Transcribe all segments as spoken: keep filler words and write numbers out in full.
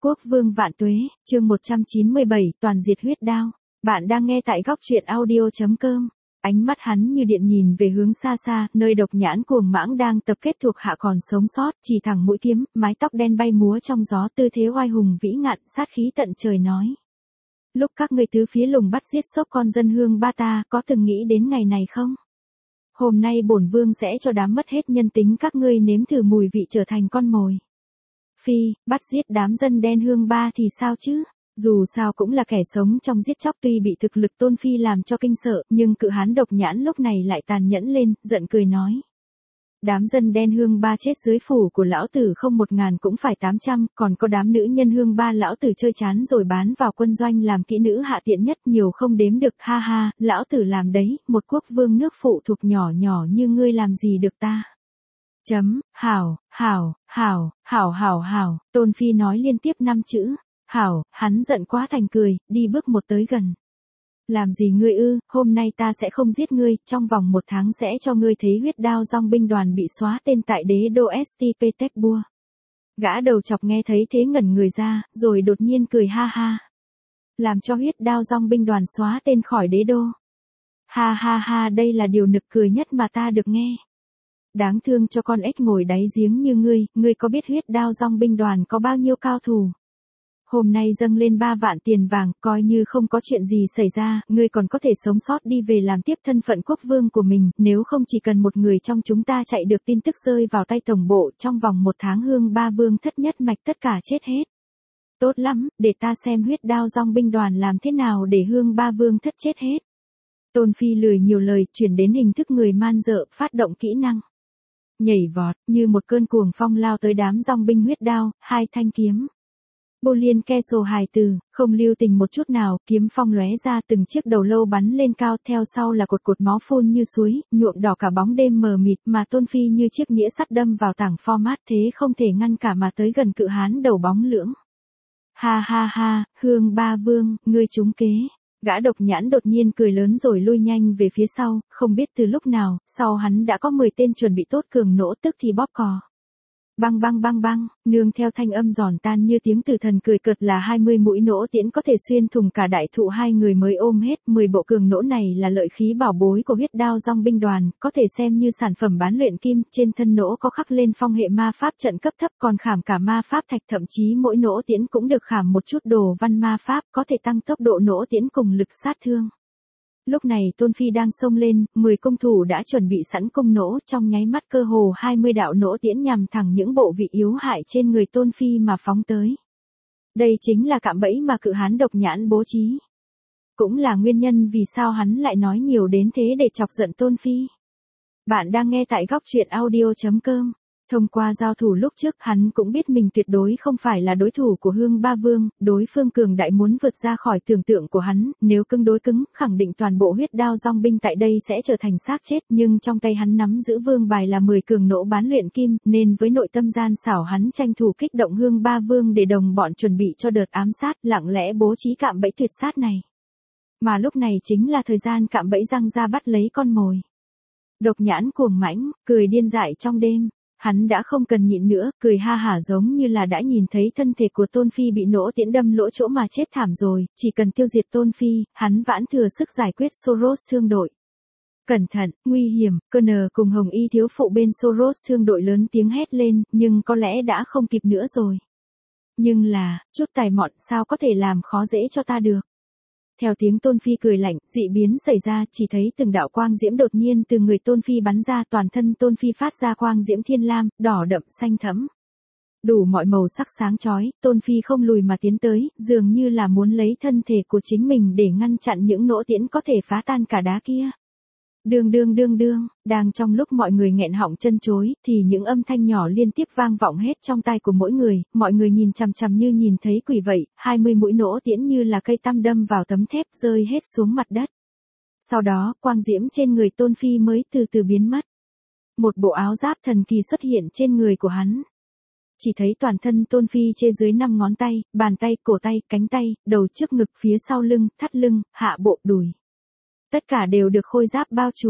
Quốc vương vạn tuế, chương một trăm chín mươi bảy, toàn diệt huyết đao. Bạn đang nghe tại góc truyện audio chấm com. Ánh mắt hắn như điện nhìn về hướng xa xa, nơi độc nhãn cuồng mãng đang tập kết thuộc hạ còn sống sót, chỉ thẳng mũi kiếm, mái tóc đen bay múa trong gió, tư thế oai hùng vĩ ngạn, sát khí tận trời nói. Lúc các ngươi tứ phía lùng bắt giết xốc con dân hương ba ta, có từng nghĩ đến ngày này không? Hôm nay bổn vương sẽ cho đám mất hết nhân tính các ngươi nếm thử mùi vị trở thành con mồi. Phi, bắt giết đám dân đen hương ba thì sao chứ? Dù sao cũng là kẻ sống trong giết chóc, tuy bị thực lực Tôn Phi làm cho kinh sợ, nhưng cự hán độc nhãn lúc này lại tàn nhẫn lên, giận cười nói. Đám dân đen hương ba chết dưới phủ của lão tử không một ngàn cũng phải tám trăm, còn có đám nữ nhân hương ba lão tử chơi chán rồi bán vào quân doanh làm kỹ nữ hạ tiện nhất, nhiều không đếm được, ha ha, lão tử làm đấy, một quốc vương nước phụ thuộc nhỏ nhỏ như ngươi làm gì được ta. Chấm, hảo, hảo, hảo, hảo hảo hảo, Tôn Phi nói liên tiếp năm chữ, hảo, hắn giận quá thành cười, đi bước một tới gần. Làm gì ngươi ư, hôm nay ta sẽ không giết ngươi, trong vòng một tháng sẽ cho ngươi thấy huyết đao dòng binh đoàn bị xóa tên tại đế đô St. Petersburg. Gã đầu chọc nghe thấy thế ngẩn người ra, rồi đột nhiên cười ha ha. Làm cho huyết đao dòng binh đoàn xóa tên khỏi đế đô. Ha ha ha, đây là điều nực cười nhất mà ta được nghe. Đáng thương cho con ếch ngồi đáy giếng như ngươi, ngươi có biết huyết đao dòng binh đoàn có bao nhiêu cao thủ? Hôm nay dâng lên ba vạn tiền vàng, coi như không có chuyện gì xảy ra, ngươi còn có thể sống sót đi về làm tiếp thân phận quốc vương của mình, nếu không chỉ cần một người trong chúng ta chạy được tin tức rơi vào tay tổng bộ, trong vòng một tháng hương ba vương thất nhất mạch tất cả chết hết. Tốt lắm, để ta xem huyết đao dòng binh đoàn làm thế nào để hương ba vương thất chết hết. Tôn Phi lười nhiều lời, chuyển đến hình thức người man dợ, phát động kỹ năng. Nhảy vọt, như một cơn cuồng phong lao tới đám dòng binh huyết đao, hai thanh kiếm. Bô liên ke sổ hài từ, không lưu tình một chút nào, kiếm phong lóe ra, từng chiếc đầu lâu bắn lên cao, theo sau là cột cột máu phun như suối, nhuộm đỏ cả bóng đêm mờ mịt, mà Tôn Phi như chiếc nghĩa sắt đâm vào tảng format, thế không thể ngăn cả mà tới gần cự hán đầu bóng lưỡng. Ha ha ha, hương ba vương, ngươi trúng kế. Gã độc nhãn đột nhiên cười lớn rồi lui nhanh về phía sau, không biết từ lúc nào, sau hắn đã có mười tên chuẩn bị tốt cường nỗ, tức thì bóp cò. Băng băng băng băng, nương theo thanh âm giòn tan như tiếng tử thần cười cợt là hai mươi mũi nỗ tiễn có thể xuyên thủng cả đại thụ, hai người mới ôm hết, mười bộ cường nỗ này là lợi khí bảo bối của huyết đao dòng binh đoàn, có thể xem như sản phẩm bán luyện kim, trên thân nỗ có khắc lên phong hệ ma pháp trận cấp thấp, còn khảm cả ma pháp thạch, thậm chí mỗi nỗ tiễn cũng được khảm một chút đồ văn ma pháp, có thể tăng tốc độ nỗ tiễn cùng lực sát thương. Lúc này Tôn Phi đang xông lên, mười cung thủ đã chuẩn bị sẵn cung nỗ, trong nháy mắt cơ hồ hai mươi đạo nỗ tiễn nhằm thẳng những bộ vị yếu hại trên người Tôn Phi mà phóng tới. Đây chính là cạm bẫy mà cự hán độc nhãn bố trí. Cũng là nguyên nhân vì sao hắn lại nói nhiều đến thế để chọc giận Tôn Phi. Bạn đang nghe tại góc truyện audio chấm com. Thông qua giao thủ lúc trước, hắn cũng biết mình tuyệt đối không phải là đối thủ của hương ba vương, đối phương cường đại muốn vượt ra khỏi tưởng tượng của hắn, nếu cứng đối cứng, khẳng định toàn bộ huyết đao dòng binh tại đây sẽ trở thành xác chết, nhưng trong tay hắn nắm giữ vương bài là mười cường nỗ bán luyện kim, nên với nội tâm gian xảo hắn tranh thủ kích động hương ba vương để đồng bọn chuẩn bị cho đợt ám sát, lặng lẽ bố trí cạm bẫy tuyệt sát này. Mà lúc này chính là thời gian cạm bẫy răng ra bắt lấy con mồi. Độc nhãn cuồng mãnh, cười điên dại trong đêm. Hắn đã không cần nhịn nữa, cười ha hả giống như là đã nhìn thấy thân thể của Tôn Phi bị nỗ tiễn đâm lỗ chỗ mà chết thảm rồi, chỉ cần tiêu diệt Tôn Phi, hắn vãn thừa sức giải quyết Soros thương đội. Cẩn thận, nguy hiểm, cơ nờ cùng Hồng Y thiếu phụ bên Soros thương đội lớn tiếng hét lên, nhưng có lẽ đã không kịp nữa rồi. Nhưng là, chút tài mọn sao có thể làm khó dễ cho ta được. Theo tiếng Tôn Phi cười lạnh, dị biến xảy ra, chỉ thấy từng đạo quang diễm đột nhiên từ người Tôn Phi bắn ra, toàn thân Tôn Phi phát ra quang diễm thiên lam, đỏ đậm, xanh thẫm. Đủ mọi màu sắc sáng chói, Tôn Phi không lùi mà tiến tới, dường như là muốn lấy thân thể của chính mình để ngăn chặn những nỗ tiễn có thể phá tan cả đá kia. Đương đương đương đương, đang trong lúc mọi người nghẹn họng chân chối, thì những âm thanh nhỏ liên tiếp vang vọng hết trong tai của mỗi người, mọi người nhìn chằm chằm như nhìn thấy quỷ vậy, hai mươi mũi nỗ tiễn như là cây tăm đâm vào tấm thép rơi hết xuống mặt đất. Sau đó, quang diễm trên người Tôn Phi mới từ từ biến mất. Một bộ áo giáp thần kỳ xuất hiện trên người của hắn. Chỉ thấy toàn thân Tôn Phi chê dưới năm ngón tay, bàn tay, cổ tay, cánh tay, đầu, trước ngực, phía sau lưng, thắt lưng, hạ bộ, đùi. Tất cả đều được khôi giáp bao trùm.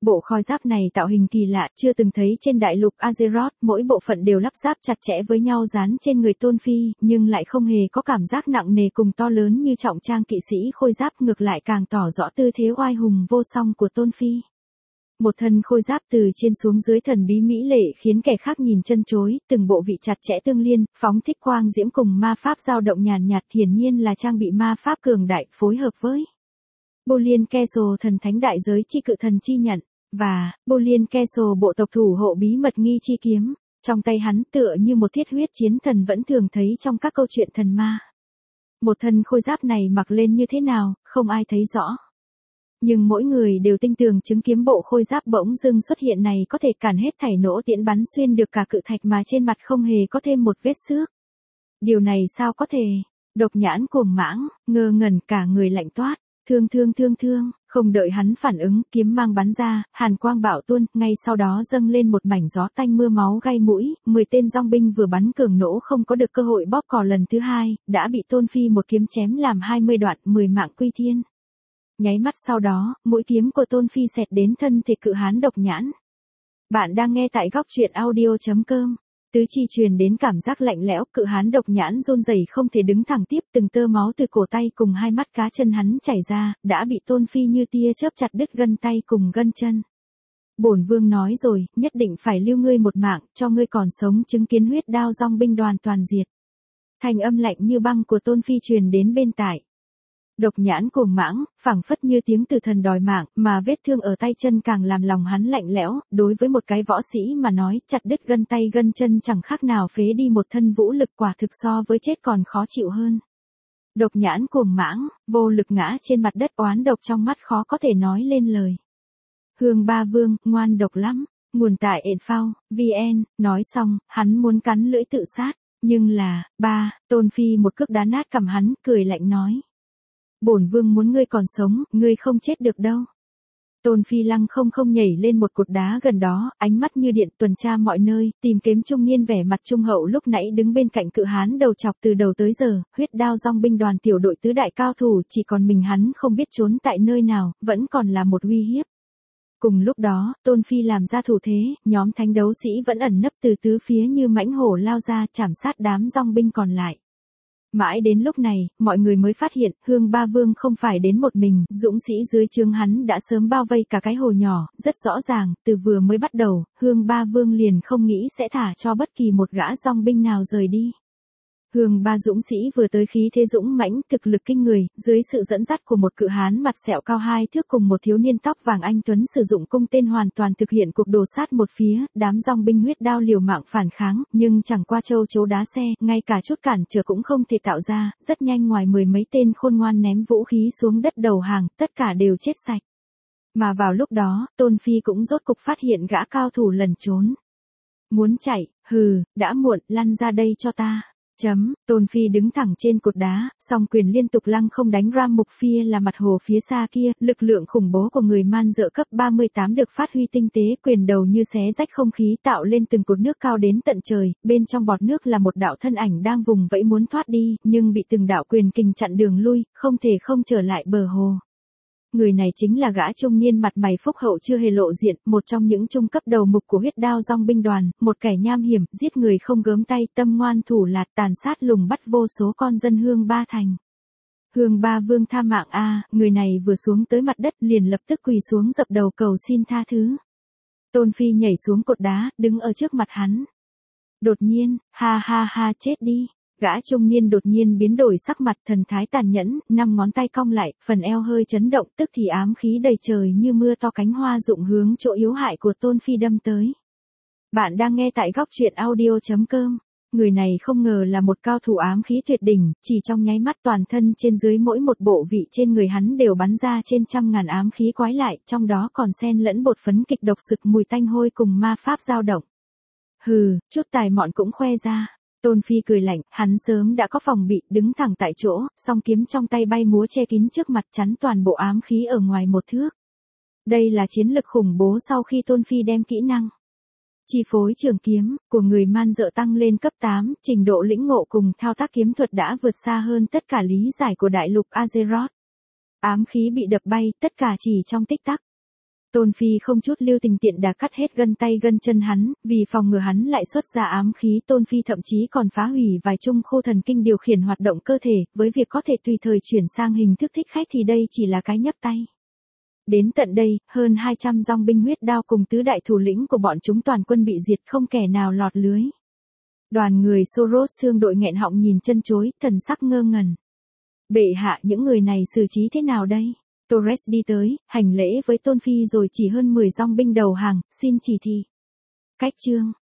Bộ khôi giáp này tạo hình kỳ lạ, chưa từng thấy trên đại lục Azeroth, mỗi bộ phận đều lắp ráp chặt chẽ với nhau dán trên người Tôn Phi, nhưng lại không hề có cảm giác nặng nề cùng to lớn như trọng trang kỵ sĩ khôi giáp, ngược lại càng tỏ rõ tư thế oai hùng vô song của Tôn Phi. Một thân khôi giáp từ trên xuống dưới thần bí mỹ lệ khiến kẻ khác nhìn chân chối, từng bộ vị chặt chẽ tương liên, phóng thích quang diễm cùng ma pháp dao động nhàn nhạt, hiển nhiên là trang bị ma pháp cường đại phối hợp với Bolian Castle thần thánh đại giới chi cự thần chi nhận, và Bolian Castle bộ tộc thủ hộ bí mật nghi chi kiếm. Trong tay hắn tựa như một thiết huyết chiến thần vẫn thường thấy trong các câu chuyện thần ma. Một thân khôi giáp này mặc lên như thế nào, không ai thấy rõ. Nhưng mỗi người đều tin tưởng chứng kiếm bộ khôi giáp bỗng dưng xuất hiện này có thể cản hết thảy nỗ tiễn bắn xuyên được cả cự thạch mà trên mặt không hề có thêm một vết xước. Điều này sao có thể? Độc Nhãn cuồng mãng, ngơ ngẩn cả người lạnh toát, thương thương thương thương, không đợi hắn phản ứng, kiếm mang bắn ra, hàn quang bạo tuôn, ngay sau đó dâng lên một mảnh gió tanh mưa máu gai mũi, mười tên dòng binh vừa bắn cường nỗ không có được cơ hội bóp cò lần thứ hai, đã bị Tôn Phi một kiếm chém làm hai mươi đoạn, mười mạng quy thiên. Nháy mắt sau đó, mũi kiếm của Tôn Phi xẹt đến thân thể cự hán Độc Nhãn. Bạn đang nghe tại góc truyện audio chấm com. Tứ chi truyền đến cảm giác lạnh lẽo, cự hán Độc Nhãn run rẩy không thể đứng thẳng tiếp, từng tơ máu từ cổ tay cùng hai mắt cá chân hắn chảy ra, đã bị Tôn Phi như tia chớp chặt đứt gân tay cùng gân chân. Bổn vương nói rồi, nhất định phải lưu ngươi một mạng, cho ngươi còn sống chứng kiến huyết đao dòng binh đoàn toàn diệt. Thanh âm lạnh như băng của Tôn Phi truyền đến bên tai. Độc Nhãn cuồng mãng, phảng phất như tiếng từ thần đòi mạng, mà vết thương ở tay chân càng làm lòng hắn lạnh lẽo, đối với một cái võ sĩ mà nói, chặt đứt gân tay gân chân chẳng khác nào phế đi một thân vũ lực, quả thực so với chết còn khó chịu hơn. Độc Nhãn cuồng mãng, vô lực ngã trên mặt đất, oán độc trong mắt khó có thể nói lên lời. Hương Ba Vương, ngoan độc lắm, nguồn tại Enfao, vn, nói xong, hắn muốn cắn lưỡi tự sát, nhưng là, ba, Tôn Phi một cước đá nát cằm hắn, cười lạnh nói. Bổn vương muốn ngươi còn sống, ngươi không chết được đâu. Tôn Phi lăng không không nhảy lên một cột đá gần đó, ánh mắt như điện tuần tra mọi nơi, tìm kiếm trung niên vẻ mặt trung hậu lúc nãy đứng bên cạnh cự hán đầu chọc từ đầu tới giờ, huyết đao dòng binh đoàn tiểu đội tứ đại cao thủ, chỉ còn mình hắn không biết trốn tại nơi nào, vẫn còn là một uy hiếp. Cùng lúc đó, Tôn Phi làm ra thủ thế, nhóm thánh đấu sĩ vẫn ẩn nấp từ tứ phía như mãnh hổ lao ra chảm sát đám dòng binh còn lại. Mãi đến lúc này, mọi người mới phát hiện, Hương Ba Vương không phải đến một mình, dũng sĩ dưới trướng hắn đã sớm bao vây cả cái hồ nhỏ, rất rõ ràng, từ vừa mới bắt đầu, Hương Ba Vương liền không nghĩ sẽ thả cho bất kỳ một gã dòng binh nào rời đi. Hương Ba dũng sĩ vừa tới khí thế dũng mãnh, thực lực kinh người, dưới sự dẫn dắt của một cự hán mặt sẹo cao hai thước cùng một thiếu niên tóc vàng anh tuấn sử dụng cung tên hoàn toàn thực hiện cuộc đồ sát một phía, đám dòng binh huyết đao liều mạng phản kháng, nhưng chẳng qua châu chấu đá xe, ngay cả chút cản trở cũng không thể tạo ra, rất nhanh ngoài mười mấy tên khôn ngoan ném vũ khí xuống đất đầu hàng, tất cả đều chết sạch. Mà vào lúc đó, Tôn Phi cũng rốt cục phát hiện gã cao thủ lẩn trốn. Muốn chạy, hừ, đã muộn, lăn ra đây cho ta. Chấm, Tôn Phi đứng thẳng trên cột đá, song quyền liên tục lăng không đánh Ram Mục Phi là mặt hồ phía xa kia, lực lượng khủng bố của người man dợ cấp ba mươi tám được phát huy tinh tế, quyền đầu như xé rách không khí tạo lên từng cột nước cao đến tận trời, bên trong bọt nước là một đạo thân ảnh đang vùng vẫy muốn thoát đi, nhưng bị từng đạo quyền kình chặn đường lui, không thể không trở lại bờ hồ. Người này chính là gã trung niên mặt mày phúc hậu chưa hề lộ diện, một trong những trung cấp đầu mục của huyết đao dòng binh đoàn, một kẻ nham hiểm, giết người không gớm tay, tâm ngoan thủ lạt, tàn sát lùng bắt vô số con dân Hương Ba thành. Hương Ba Vương tha mạng a, người này vừa xuống tới mặt đất liền lập tức quỳ xuống dập đầu cầu xin tha thứ. Tôn Phi nhảy xuống cột đá, đứng ở trước mặt hắn. Đột nhiên, ha ha ha, chết đi. Gã trung niên đột nhiên biến đổi sắc mặt, thần thái tàn nhẫn, năm ngón tay cong lại, phần eo hơi chấn động, tức thì ám khí đầy trời như mưa to cánh hoa rụng hướng chỗ yếu hại của Tôn Phi đâm tới. Bạn đang nghe tại góc truyện audio chấm com. Người này không ngờ là một cao thủ ám khí tuyệt đỉnh, chỉ trong nháy mắt toàn thân trên dưới mỗi một bộ vị trên người hắn đều bắn ra trên trăm ngàn ám khí quái lại, trong đó còn xen lẫn bột phấn kịch độc sực mùi tanh hôi cùng ma pháp dao động. Hừ, chút tài mọn cũng khoe ra. Tôn Phi cười lạnh, hắn sớm đã có phòng bị, đứng thẳng tại chỗ, song kiếm trong tay bay múa che kín trước mặt chắn toàn bộ ám khí ở ngoài một thước. Đây là chiến lực khủng bố sau khi Tôn Phi đem kỹ năng chi phối trường kiếm của người man dợ tăng lên cấp tám, trình độ lĩnh ngộ cùng thao tác kiếm thuật đã vượt xa hơn tất cả lý giải của đại lục Azeroth. Ám khí bị đập bay, tất cả chỉ trong tích tắc. Tôn Phi không chút lưu tình tiện đã cắt hết gân tay gân chân hắn, vì phòng ngừa hắn lại xuất ra ám khí, Tôn Phi thậm chí còn phá hủy vài trung khô thần kinh điều khiển hoạt động cơ thể, với việc có thể tùy thời chuyển sang hình thức thích khách thì đây chỉ là cái nhấp tay. Đến tận đây, hơn hai trăm dòng binh huyết đao cùng tứ đại thủ lĩnh của bọn chúng toàn quân bị diệt, không kẻ nào lọt lưới. Đoàn người Soros thương đội nghẹn họng nhìn chân chối, thần sắc ngơ ngẩn. Bệ hạ, những người này xử trí thế nào đây? Torres đi tới, hành lễ với Tôn Phi rồi chỉ hơn mười dòng binh đầu hàng, xin chỉ thị. Cách chương.